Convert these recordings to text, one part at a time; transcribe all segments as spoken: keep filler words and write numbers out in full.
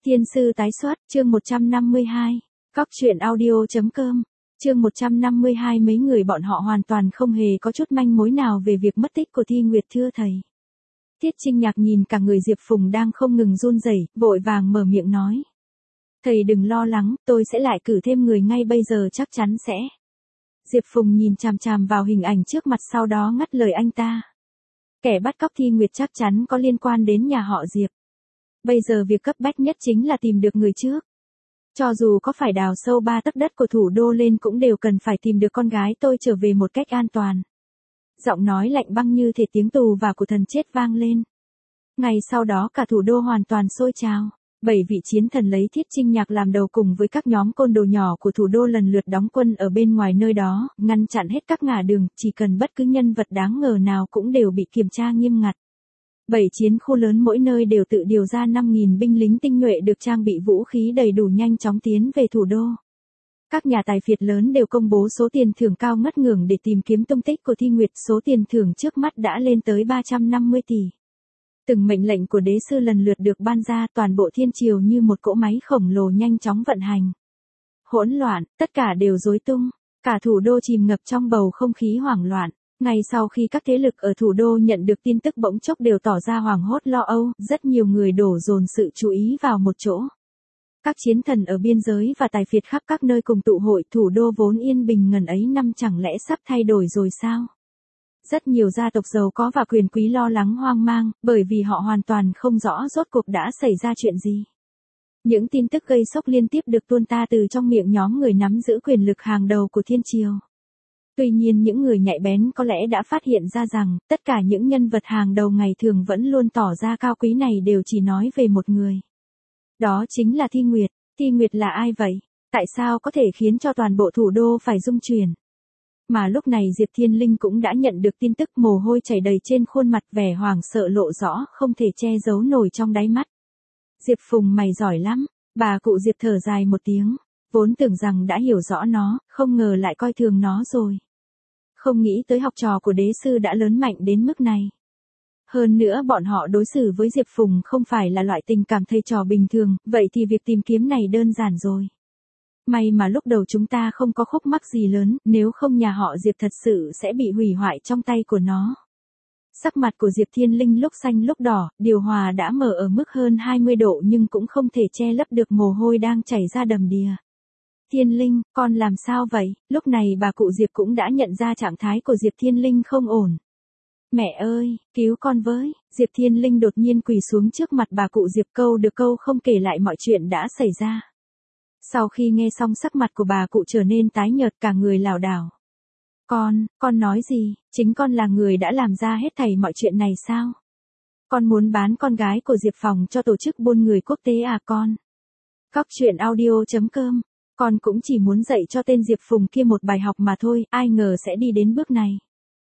Thiên sư tái xuất, chương một trăm năm mươi hai. Cóc truyện audio.com. Chương một trăm năm mươi hai. Mấy người bọn họ hoàn toàn không hề có chút manh mối nào về việc mất tích của Thi Nguyệt thưa thầy. Tiết Trinh Nhạc nhìn cả người Diệp Phùng đang không ngừng run rẩy, vội vàng mở miệng nói. Thầy đừng lo lắng, tôi sẽ lại cử thêm người ngay bây giờ chắc chắn sẽ. Diệp Phùng nhìn chằm chằm vào hình ảnh trước mặt sau đó ngắt lời anh ta. Kẻ bắt cóc Thi Nguyệt chắc chắn có liên quan đến nhà họ Diệp. Bây giờ việc cấp bách nhất chính là tìm được người trước. Cho dù có phải đào sâu ba tấc đất của thủ đô lên cũng đều cần phải tìm được con gái tôi trở về một cách an toàn. Giọng nói lạnh băng như thể tiếng tù và của thần chết vang lên. Ngày sau đó cả thủ đô hoàn toàn sôi trào. Bảy vị chiến thần lấy Thiết Trinh Nhạc làm đầu cùng với các nhóm côn đồ nhỏ của thủ đô lần lượt đóng quân ở bên ngoài nơi đó, ngăn chặn hết các ngả đường, chỉ cần bất cứ nhân vật đáng ngờ nào cũng đều bị kiểm tra nghiêm ngặt. Bảy chiến khu lớn mỗi nơi đều tự điều ra năm nghìn binh lính tinh nhuệ được trang bị vũ khí đầy đủ nhanh chóng tiến về thủ đô. Các nhà tài phiệt lớn đều công bố số tiền thưởng cao ngất ngưởng để tìm kiếm tung tích của Thi Nguyệt, số tiền thưởng trước mắt đã lên tới ba trăm năm mươi tỷ. Từng mệnh lệnh của đế sư lần lượt được ban ra, toàn bộ thiên triều như một cỗ máy khổng lồ nhanh chóng vận hành. Hỗn loạn, tất cả đều rối tung, cả thủ đô chìm ngập trong bầu không khí hoảng loạn. Ngay sau khi các thế lực ở thủ đô nhận được tin tức bỗng chốc đều tỏ ra hoảng hốt lo âu, rất nhiều người đổ dồn sự chú ý vào một chỗ. Các chiến thần ở biên giới và tài phiệt khắp các nơi cùng tụ hội, thủ đô vốn yên bình ngần ấy năm chẳng lẽ sắp thay đổi rồi sao? Rất nhiều gia tộc giàu có và quyền quý lo lắng hoang mang, bởi vì họ hoàn toàn không rõ rốt cuộc đã xảy ra chuyện gì. Những tin tức gây sốc liên tiếp được tuôn ta từ trong miệng nhóm người nắm giữ quyền lực hàng đầu của thiên triều. Tuy nhiên những người nhạy bén có lẽ đã phát hiện ra rằng, tất cả những nhân vật hàng đầu ngày thường vẫn luôn tỏ ra cao quý này đều chỉ nói về một người. Đó chính là Thi Nguyệt. Thi Nguyệt là ai vậy? Tại sao có thể khiến cho toàn bộ thủ đô phải rung chuyển? Mà lúc này Diệp Thiên Linh cũng đã nhận được tin tức, mồ hôi chảy đầy trên khuôn mặt, vẻ hoảng sợ lộ rõ, không thể che giấu nổi trong đáy mắt. Diệp Phùng mày giỏi lắm, bà cụ Diệp thở dài một tiếng, vốn tưởng rằng đã hiểu rõ nó, không ngờ lại coi thường nó rồi. Không nghĩ tới học trò của đế sư đã lớn mạnh đến mức này. Hơn nữa bọn họ đối xử với Diệp Phùng không phải là loại tình cảm thầy trò bình thường, vậy thì việc tìm kiếm này đơn giản rồi. May mà lúc đầu chúng ta không có khúc mắc gì lớn, nếu không nhà họ Diệp thật sự sẽ bị hủy hoại trong tay của nó. Sắc mặt của Diệp Thiên Linh lúc xanh lúc đỏ, điều hòa đã mở ở mức hơn hai mươi độ nhưng cũng không thể che lấp được mồ hôi đang chảy ra đầm đìa. Thiên Linh, con làm sao vậy? Lúc này bà cụ Diệp cũng đã nhận ra trạng thái của Diệp Thiên Linh không ổn. Mẹ ơi, cứu con với. Diệp Thiên Linh đột nhiên quỳ xuống trước mặt bà cụ Diệp, câu được câu không kể lại mọi chuyện đã xảy ra. Sau khi nghe xong sắc mặt của bà cụ trở nên tái nhợt, cả người lảo đảo. Con, con nói gì? Chính con là người đã làm ra hết thảy mọi chuyện này sao? Con muốn bán con gái của Diệp Phòng cho tổ chức buôn người quốc tế à con? Cóc truyện audio.com. Con cũng chỉ muốn dạy cho tên Diệp Phùng kia một bài học mà thôi, ai ngờ sẽ đi đến bước này.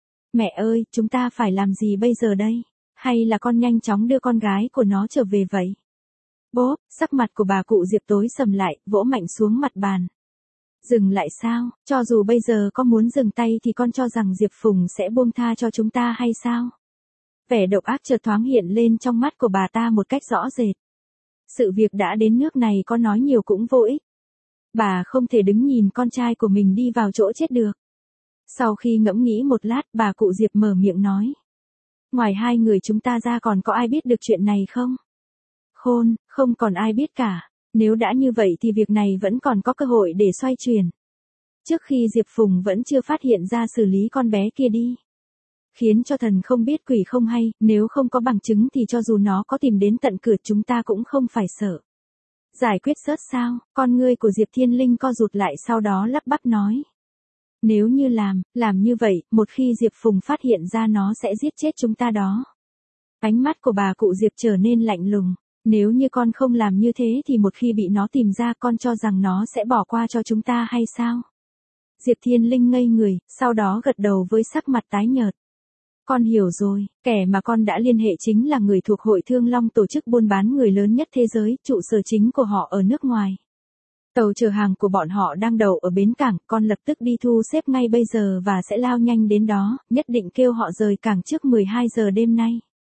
Mẹ ơi, chúng ta phải làm gì bây giờ đây? Hay là con nhanh chóng đưa con gái của nó trở về vậy? Bốp, sắc mặt của bà cụ Diệp tối sầm lại, vỗ mạnh xuống mặt bàn. Dừng lại sao? Cho dù bây giờ con muốn dừng tay thì con cho rằng Diệp Phùng sẽ buông tha cho chúng ta hay sao? Vẻ độc ác chợt thoáng hiện lên trong mắt của bà ta một cách rõ rệt. Sự việc đã đến nước này có nói nhiều cũng vô ích. Bà không thể đứng nhìn con trai của mình đi vào chỗ chết được. Sau khi ngẫm nghĩ một lát, bà cụ Diệp mở miệng nói. Ngoài hai người chúng ta ra còn có ai biết được chuyện này không? Khôn, không còn ai biết cả. Nếu đã như vậy thì việc này vẫn còn có cơ hội để xoay chuyển. Trước khi Diệp Phùng vẫn chưa phát hiện ra xử lý con bé kia đi. Khiến cho thần không biết quỷ không hay, nếu không có bằng chứng thì cho dù nó có tìm đến tận cửa chúng ta cũng không phải sợ. Giải quyết sớt sao? Con ngươi của Diệp Thiên Linh co rụt lại, sau đó lắp bắp nói. Nếu như làm, làm như vậy, một khi Diệp Phùng phát hiện ra nó sẽ giết chết chúng ta đó. Ánh mắt của bà cụ Diệp trở nên lạnh lùng. Nếu như con không làm như thế thì một khi bị nó tìm ra con cho rằng nó sẽ bỏ qua cho chúng ta hay sao? Diệp Thiên Linh ngây người, sau đó gật đầu với sắc mặt tái nhợt. Con hiểu rồi, kẻ mà con đã liên hệ chính là người thuộc Hội Thương Long, tổ chức buôn bán người lớn nhất thế giới, trụ sở chính của họ ở nước ngoài. Tàu chở hàng của bọn họ đang đậu ở bến cảng, con lập tức đi thu xếp ngay bây giờ và sẽ lao nhanh đến đó, nhất định kêu họ rời cảng trước mười hai giờ đêm nay.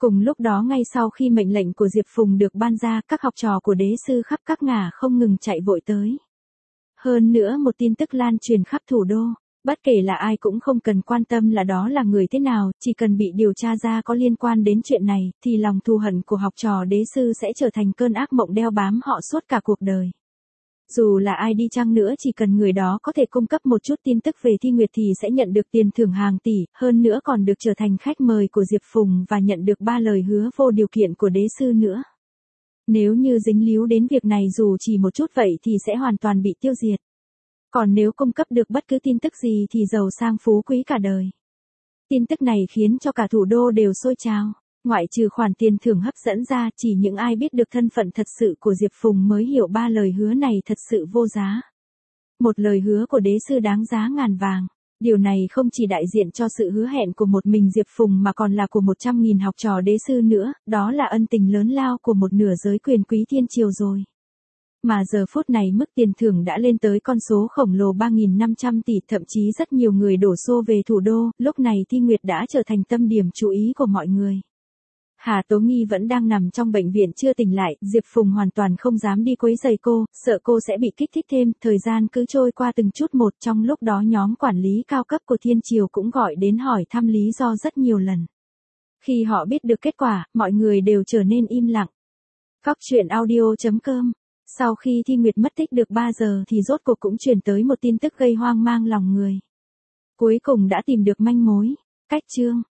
Cùng lúc đó ngay sau khi mệnh lệnh của Diệp Phùng được ban ra, các học trò của đế sư khắp các ngả không ngừng chạy vội tới. Hơn nữa một tin tức lan truyền khắp thủ đô, bất kể là ai cũng không cần quan tâm là đó là người thế nào, chỉ cần bị điều tra ra có liên quan đến chuyện này, thì lòng thù hận của học trò đế sư sẽ trở thành cơn ác mộng đeo bám họ suốt cả cuộc đời. Dù là ai đi chăng nữa, chỉ cần người đó có thể cung cấp một chút tin tức về Thi Nguyệt thì sẽ nhận được tiền thưởng hàng tỷ, hơn nữa còn được trở thành khách mời của Diệp Phùng và nhận được ba lời hứa vô điều kiện của đế sư nữa. Nếu như dính líu đến việc này dù chỉ một chút vậy thì sẽ hoàn toàn bị tiêu diệt. Còn nếu cung cấp được bất cứ tin tức gì thì giàu sang phú quý cả đời. Tin tức này khiến cho cả thủ đô đều sôi trào. Ngoại trừ khoản tiền thưởng hấp dẫn ra, chỉ những ai biết được thân phận thật sự của Diệp Phùng mới hiểu ba lời hứa này thật sự vô giá. Một lời hứa của đế sư đáng giá ngàn vàng. Điều này không chỉ đại diện cho sự hứa hẹn của một mình Diệp Phùng mà còn là của một trăm nghìn học trò đế sư nữa, đó là ân tình lớn lao của một nửa giới quyền quý thiên triều rồi. Mà giờ phút này mức tiền thưởng đã lên tới con số khổng lồ ba nghìn năm trăm tỷ, thậm chí rất nhiều người đổ xô về thủ đô, lúc này Thi Nguyệt đã trở thành tâm điểm chú ý của mọi người. Hà Tố Nghi vẫn đang nằm trong bệnh viện chưa tỉnh lại, Diệp Phùng hoàn toàn không dám đi quấy rầy cô, sợ cô sẽ bị kích thích thêm, thời gian cứ trôi qua từng chút một, trong lúc đó nhóm quản lý cao cấp của Thiên Triều cũng gọi đến hỏi thăm lý do rất nhiều lần. Khi họ biết được kết quả, mọi người đều trở nên im lặng. Cóc truyện audio chấm com. Sau khi Thi Nguyệt mất tích được ba giờ thì rốt cuộc cũng truyền tới một tin tức gây hoang mang lòng người. Cuối cùng đã tìm được manh mối. Cách chương